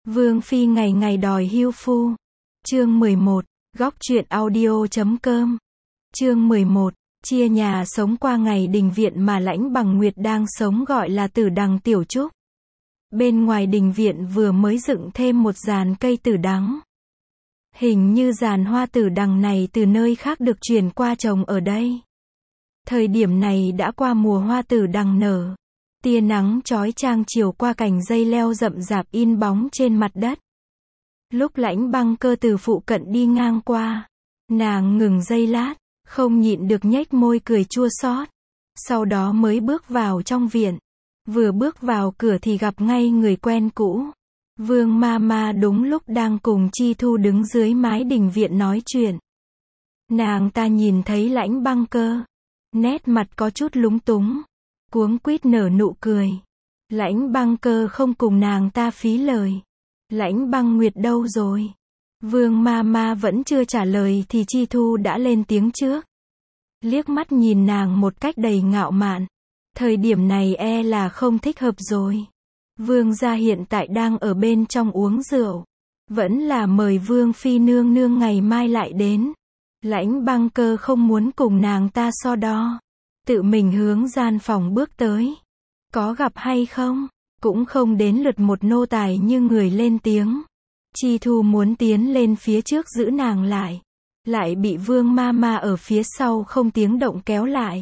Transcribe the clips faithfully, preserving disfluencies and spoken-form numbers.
Vương phi ngày ngày đòi hưu phu. Chương mười một, góc truyện audio chấm com. Chương mười một, chia nhà sống qua ngày đình viện mà Lãnh Bằng Nguyệt đang sống gọi là Tử Đằng Tiểu Trúc. Bên ngoài đình viện vừa mới dựng thêm một giàn cây tử đắng. Hình như giàn hoa tử đằng này từ nơi khác được chuyển qua trồng ở đây. Thời điểm này đã qua mùa hoa tử đằng nở. Tia nắng chói chang chiều qua cành dây leo rậm rạp in bóng trên mặt đất. Lúc Lãnh Băng Cơ từ phụ cận đi ngang qua, nàng ngừng giây lát, không nhịn được nhếch môi cười chua xót. Sau đó mới bước vào trong viện. Vừa bước vào cửa thì gặp ngay người quen cũ. Vương ma ma đúng lúc đang cùng Chi Thu đứng dưới mái đình viện nói chuyện. Nàng ta nhìn thấy Lãnh Băng Cơ, nét mặt có chút lúng túng, cuống quýt nở nụ cười. Lãnh Băng Cơ không cùng nàng ta phí lời. Lãnh Băng Nguyệt đâu rồi? Vương ma ma vẫn chưa trả lời thì Chi Thu đã lên tiếng trước. Liếc mắt nhìn nàng một cách đầy ngạo mạn. Thời điểm này e là không thích hợp rồi. Vương gia hiện tại đang ở bên trong uống rượu. Vẫn là mời Vương phi nương nương ngày mai lại đến. Lãnh Băng Cơ không muốn cùng nàng ta so đo. Tự mình hướng gian phòng bước tới. Có gặp hay không? Cũng không đến lượt một nô tài như người lên tiếng. Chi Thu muốn tiến lên phía trước giữ nàng lại. Lại bị Vương ma ma ở phía sau không tiếng động kéo lại.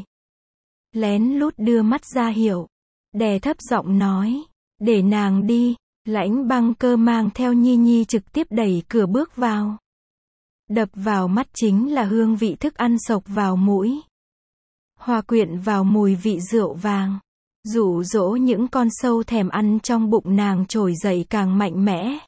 Lén lút đưa mắt ra hiệu. Đè thấp giọng nói. Để nàng đi. Lãnh Băng Cơ mang theo Nhi Nhi trực tiếp đẩy cửa bước vào. Đập vào mắt chính là hương vị thức ăn sộc vào mũi. Hòa quyện vào mùi vị rượu vàng. Dụ dỗ những con sâu thèm ăn trong bụng nàng trồi dậy càng mạnh mẽ.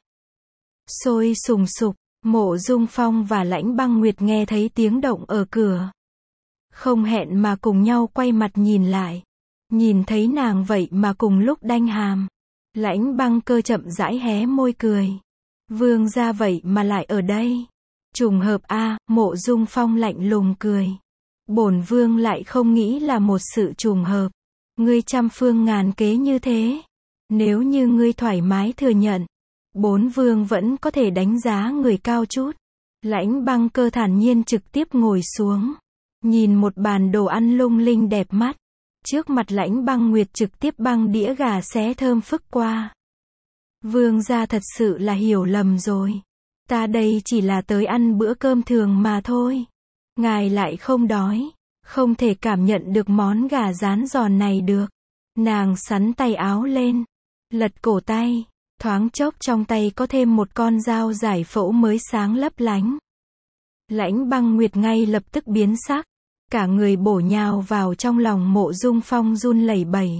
Sôi sùng sục, Mộ Dung Phong và Lãnh Băng Nguyệt nghe thấy tiếng động ở cửa. Không hẹn mà cùng nhau quay mặt nhìn lại. Nhìn thấy nàng vậy mà cùng lúc đanh hàm. Lãnh Băng Cơ chậm rãi hé môi cười. Vương gia vậy mà lại ở đây. Trùng hợp a, à, Mộ Dung Phong lạnh lùng cười. Bổn vương lại không nghĩ là một sự trùng hợp. Ngươi trăm phương ngàn kế như thế. Nếu như ngươi thoải mái thừa nhận, bốn vương vẫn có thể đánh giá người cao chút. Lãnh Băng Cơ thản nhiên trực tiếp ngồi xuống. Nhìn một bàn đồ ăn lung linh đẹp mắt. Trước mặt Lãnh Băng Nguyệt trực tiếp băng đĩa gà xé thơm phức qua. Vương gia thật sự là hiểu lầm rồi. Ta đây chỉ là tới ăn bữa cơm thường mà thôi. Ngài lại không đói. Không thể cảm nhận được món gà rán giòn này được. Nàng xắn tay áo lên. Lật cổ tay. Thoáng chốc trong tay có thêm một con dao giải phẫu mới sáng lấp lánh. Lãnh Băng Nguyệt ngay lập tức biến sắc. Cả người bổ nhào vào trong lòng Mộ Dung Phong run lẩy bẩy.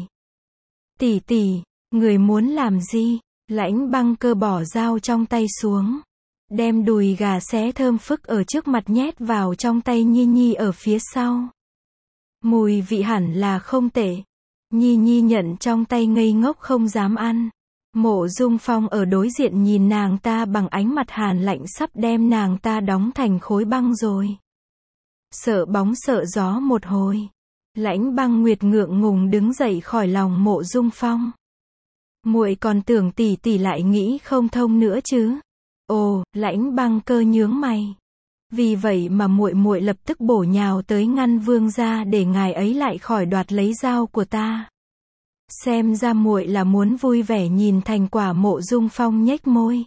Tỷ tỷ, người muốn làm gì? Lãnh Băng Cơ bỏ dao trong tay xuống. Đem đùi gà xé thơm phức ở trước mặt nhét vào trong tay Nhi Nhi ở phía sau. Mùi vị hẳn là không tệ. Nhi Nhi nhận trong tay ngây ngốc không dám ăn. Mộ Dung Phong ở đối diện nhìn nàng ta bằng ánh mặt hàn lạnh sắp đem nàng ta đóng thành khối băng rồi. Sợ bóng sợ gió một hồi. Lãnh Băng Nguyệt ngượng ngùng đứng dậy khỏi lòng Mộ Dung Phong. Muội còn tưởng tỷ tỷ lại nghĩ không thông nữa chứ. Ồ, Lãnh Băng Cơ nhướng mày. Vì vậy mà muội muội lập tức bổ nhào tới ngăn vương gia để ngài ấy lại khỏi đoạt lấy dao của ta. Xem ra muội là muốn vui vẻ nhìn thành quả. Mộ Dung Phong nhếch môi.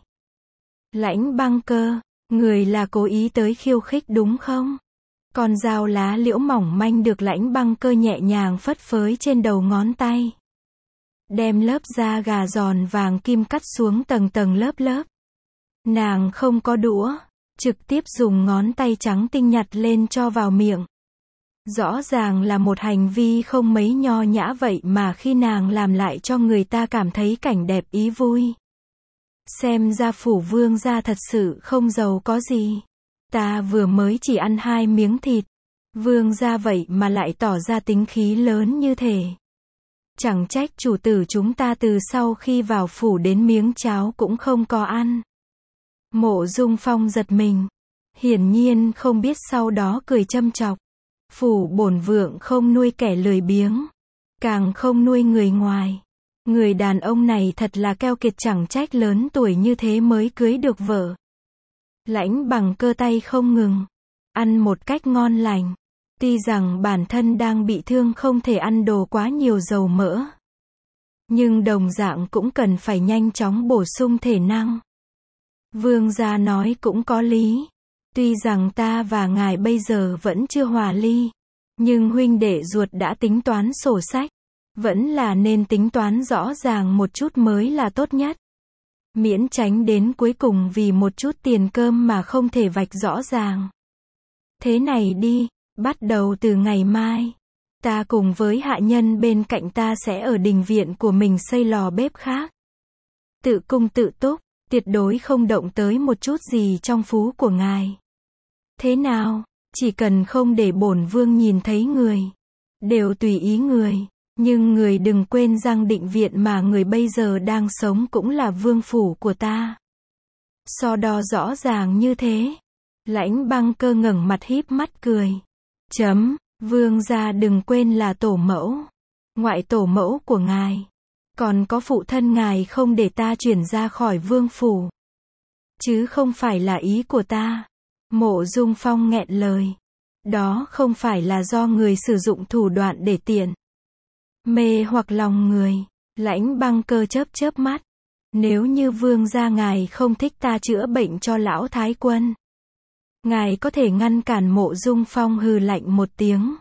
Lãnh Băng Cơ, người là cố ý tới khiêu khích đúng không? Con dao lá liễu mỏng manh được Lãnh Băng Cơ nhẹ nhàng phất phới trên đầu ngón tay. Đem lớp da gà giòn vàng kim cắt xuống tầng tầng lớp lớp. Nàng không có đũa. Trực tiếp dùng ngón tay trắng tinh nhặt lên cho vào miệng. Rõ ràng là một hành vi không mấy nho nhã vậy mà khi nàng làm lại cho người ta cảm thấy cảnh đẹp ý vui. Xem ra phủ vương gia thật sự không giàu có gì. Ta vừa mới chỉ ăn hai miếng thịt. Vương gia vậy mà lại tỏ ra tính khí lớn như thế. Chẳng trách chủ tử chúng ta từ sau khi vào phủ đến miếng cháo cũng không có ăn. Mộ Dung Phong giật mình. Hiển nhiên không biết sau đó cười châm chọc. Phủ bổn vượng không nuôi kẻ lười biếng. Càng không nuôi người ngoài. Người đàn ông này thật là keo kiệt, chẳng trách lớn tuổi như thế mới cưới được vợ. Lãnh Bằng Cơ tay không ngừng ăn một cách ngon lành. Tuy rằng bản thân đang bị thương không thể ăn đồ quá nhiều dầu mỡ, nhưng đồng dạng cũng cần phải nhanh chóng bổ sung thể năng. Vương gia nói cũng có lý. Tuy rằng ta và ngài bây giờ vẫn chưa hòa ly, nhưng huynh đệ ruột đã tính toán sổ sách. Vẫn là nên tính toán rõ ràng một chút mới là tốt nhất. Miễn tránh đến cuối cùng vì một chút tiền cơm mà không thể vạch rõ ràng. Thế này đi, bắt đầu từ ngày mai, ta cùng với hạ nhân bên cạnh ta sẽ ở đình viện của mình xây lò bếp khác. Tự cung tự túc, tuyệt đối không động tới một chút gì trong phú của ngài. Thế nào, chỉ cần không để bổn vương nhìn thấy người, đều tùy ý người. Nhưng người đừng quên rằng định viện mà người bây giờ đang sống cũng là vương phủ của ta. So đo rõ ràng như thế. Lãnh Băng Cơ ngẩng mặt híp mắt cười. Chấm, vương gia đừng quên là tổ mẫu. Ngoại tổ mẫu của ngài. Còn có phụ thân ngài không để ta chuyển ra khỏi vương phủ. Chứ không phải là ý của ta. Mộ Dung Phong nghẹn lời. Đó không phải là do người sử dụng thủ đoạn để tiện mê hoặc lòng người. Lãnh Băng Cơ chớp chớp mắt. Nếu như vương gia ngài không thích ta chữa bệnh cho lão thái quân, ngài có thể ngăn cản. Mộ Dung Phong hừ lạnh một tiếng.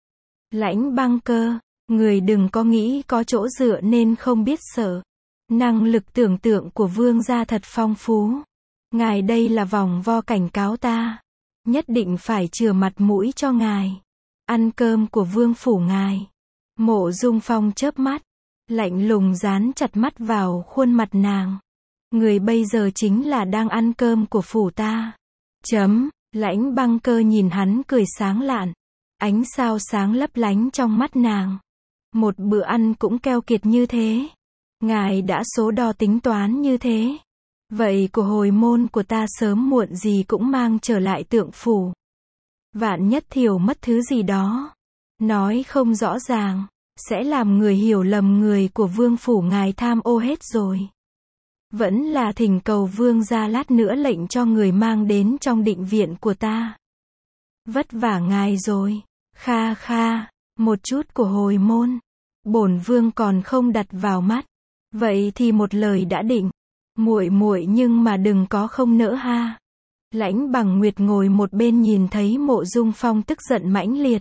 Lãnh Băng Cơ, người đừng có nghĩ có chỗ dựa nên không biết sợ. Năng lực tưởng tượng của vương gia thật phong phú. Ngài đây là vòng vo cảnh cáo ta. Nhất định phải chừa mặt mũi cho ngài. Ăn cơm của vương phủ ngài. Mộ Dung Phong chớp mắt, lạnh lùng dán chặt mắt vào khuôn mặt nàng. Người bây giờ chính là đang ăn cơm của phủ ta. Chấm, Lãnh Băng Cơ nhìn hắn cười sáng lạn. Ánh sao sáng lấp lánh trong mắt nàng. Một bữa ăn cũng keo kiệt như thế. Ngài đã số đo tính toán như thế. Vậy của hồi môn của ta sớm muộn gì cũng mang trở lại Tượng phủ. Vạn nhất thiểu mất thứ gì đó. Nói không rõ ràng, sẽ làm người hiểu lầm người của vương phủ ngài tham ô hết rồi. Vẫn là thỉnh cầu vương gia lát nữa lệnh cho người mang đến trong định viện của ta. Vất vả ngài rồi. Kha kha, một chút của hồi môn. Bổn vương còn không đặt vào mắt. Vậy thì một lời đã định. Muội muội nhưng mà đừng có không nỡ ha. Lãnh Bằng Nguyệt ngồi một bên nhìn thấy Mộ Dung Phong tức giận mãnh liệt.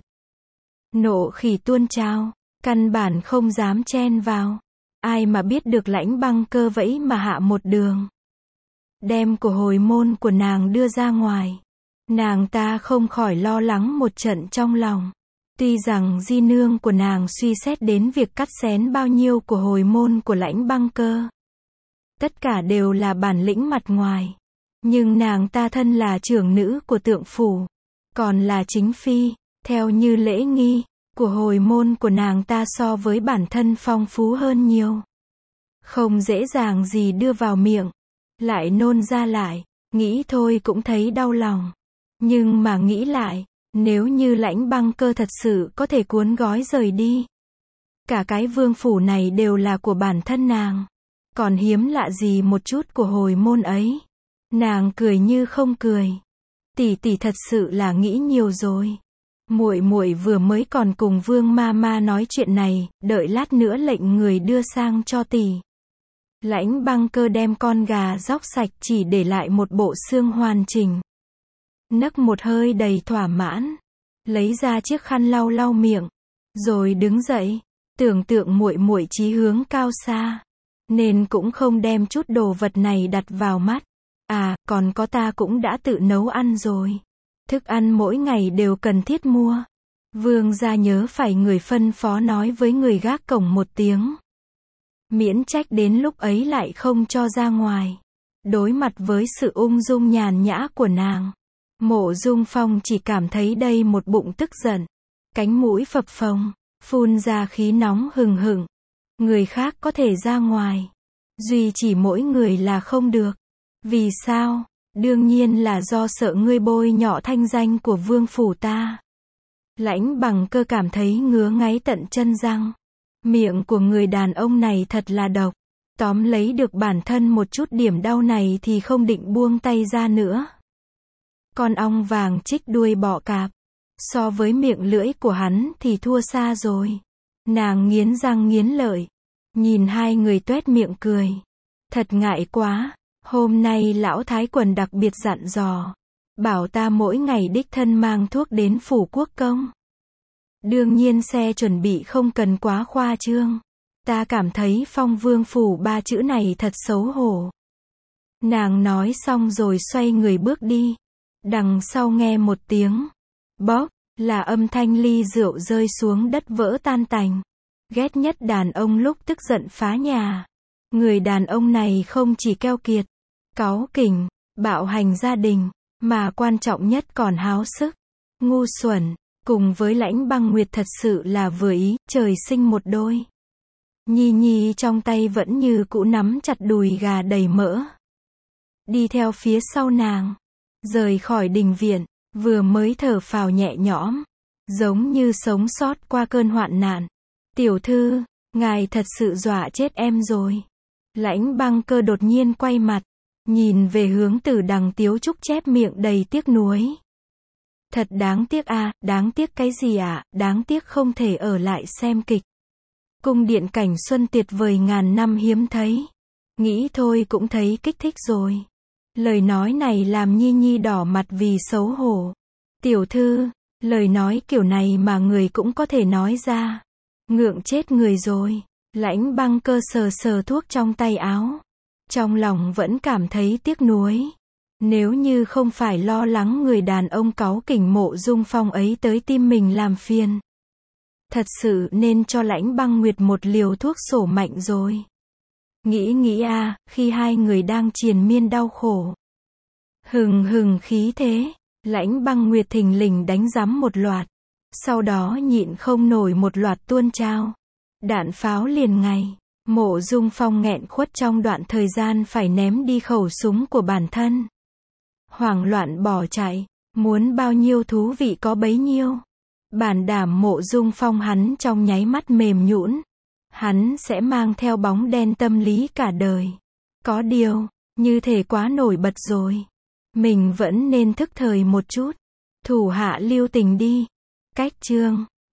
Nộ khỉ tuôn trào, căn bản không dám chen vào. Ai mà biết được Lãnh Băng Cơ vẫy mà hạ một đường. Đem của hồi môn của nàng đưa ra ngoài. Nàng ta không khỏi lo lắng một trận trong lòng. Tuy rằng di nương của nàng suy xét đến việc cắt xén bao nhiêu của hồi môn của Lãnh Băng Cơ. Tất cả đều là bản lĩnh mặt ngoài. Nhưng nàng ta thân là trưởng nữ của Tượng phủ. Còn là chính phi. Theo như lễ nghi, của hồi môn của nàng ta so với bản thân phong phú hơn nhiều. Không dễ dàng gì đưa vào miệng. Lại nôn ra lại. Nghĩ thôi cũng thấy đau lòng. Nhưng mà nghĩ lại, nếu như Lãnh Băng Cơ thật sự có thể cuốn gói rời đi. Cả cái vương phủ này đều là của bản thân nàng. Còn hiếm lạ gì một chút của hồi môn ấy. Nàng cười như không cười. Tỷ tỷ thật sự là nghĩ nhiều rồi. Muội muội vừa mới còn cùng Vương ma ma nói chuyện này, đợi lát nữa lệnh người đưa sang cho tỷ. Lãnh Băng Cơ đem con gà róc sạch chỉ để lại một bộ xương hoàn chỉnh. Nấc một hơi đầy thỏa mãn, lấy ra chiếc khăn lau lau miệng, rồi đứng dậy, tưởng tượng muội muội chí hướng cao xa, nên cũng không đem chút đồ vật này đặt vào mắt. À, còn có ta cũng đã tự nấu ăn rồi. Thức ăn mỗi ngày đều cần thiết mua. Vương gia nhớ phải người phân phó nói với người gác cổng một tiếng. Miễn trách đến lúc ấy lại không cho ra ngoài. Đối mặt với sự ung dung nhàn nhã của nàng, Mộ Dung Phong chỉ cảm thấy đây một bụng tức giận. Cánh mũi phập phồng, phun ra khí nóng hừng hực. Người khác có thể ra ngoài. Duy chỉ mỗi người là không được. Vì sao? Đương nhiên là do sợ ngươi bôi nhọ thanh danh của vương phủ ta. Lãnh Bằng Cơ cảm thấy ngứa ngáy tận chân răng. Miệng của người đàn ông này thật là độc. Tóm lấy được bản thân một chút điểm đau này thì không định buông tay ra nữa. Con ong vàng chích đuôi bọ cạp. So với miệng lưỡi của hắn thì thua xa rồi. Nàng nghiến răng nghiến lợi. Nhìn hai người tuét miệng cười. Thật ngại quá. Hôm nay lão thái quần đặc biệt dặn dò. Bảo ta mỗi ngày đích thân mang thuốc đến phủ quốc công. Đương nhiên xe chuẩn bị không cần quá khoa trương. Ta cảm thấy phong vương phủ ba chữ này thật xấu hổ. Nàng nói xong rồi xoay người bước đi. Đằng sau nghe một tiếng bóp, là âm thanh ly rượu rơi xuống đất vỡ tan tành. Ghét nhất đàn ông lúc tức giận phá nhà. Người đàn ông này không chỉ keo kiệt, cáu kỉnh, bạo hành gia đình, mà quan trọng nhất còn háo sức, ngu xuẩn, cùng với Lãnh Băng Nguyệt thật sự là vừa ý, trời sinh một đôi. Nhi Nhi trong tay vẫn như cũ nắm chặt đùi gà đầy mỡ. Đi theo phía sau nàng, rời khỏi đình viện, vừa mới thở phào nhẹ nhõm, giống như sống sót qua cơn hoạn nạn. Tiểu thư, ngài thật sự dọa chết em rồi. Lãnh Băng Cơ đột nhiên quay mặt, nhìn về hướng Tử Đằng Tiếu Trúc chép miệng đầy tiếc nuối. Thật đáng tiếc a, à, đáng tiếc cái gì ạ, à? Đáng tiếc không thể ở lại xem kịch. Cung điện cảnh xuân tuyệt vời ngàn năm hiếm thấy. Nghĩ thôi cũng thấy kích thích rồi. Lời nói này làm Nhi Nhi đỏ mặt vì xấu hổ. Tiểu thư, lời nói kiểu này mà người cũng có thể nói ra. Ngượng chết người rồi. Lãnh Băng Cơ sờ sờ thuốc trong tay áo. Trong lòng vẫn cảm thấy tiếc nuối. Nếu như không phải lo lắng người đàn ông cáu kỉnh Mộ Dung Phong ấy tới tim mình làm phiền. Thật sự nên cho Lãnh Băng Nguyệt một liều thuốc sổ mạnh rồi. Nghĩ nghĩ a, à, khi hai người đang triền miên đau khổ. Hừng hừng khí thế, Lãnh Băng Nguyệt thình lình đánh giám một loạt. Sau đó nhịn không nổi một loạt tuôn trao. Đạn pháo liền ngày. Mộ Dung Phong nghẹn khuất trong đoạn thời gian phải ném đi khẩu súng của bản thân. Hoảng loạn bỏ chạy, muốn bao nhiêu thú vị có bấy nhiêu. Bản đảm Mộ Dung Phong hắn trong nháy mắt mềm nhũn. Hắn sẽ mang theo bóng đen tâm lý cả đời. Có điều, như thể quá nổi bật rồi. Mình vẫn nên thức thời một chút. Thủ hạ lưu tình đi. Cách chương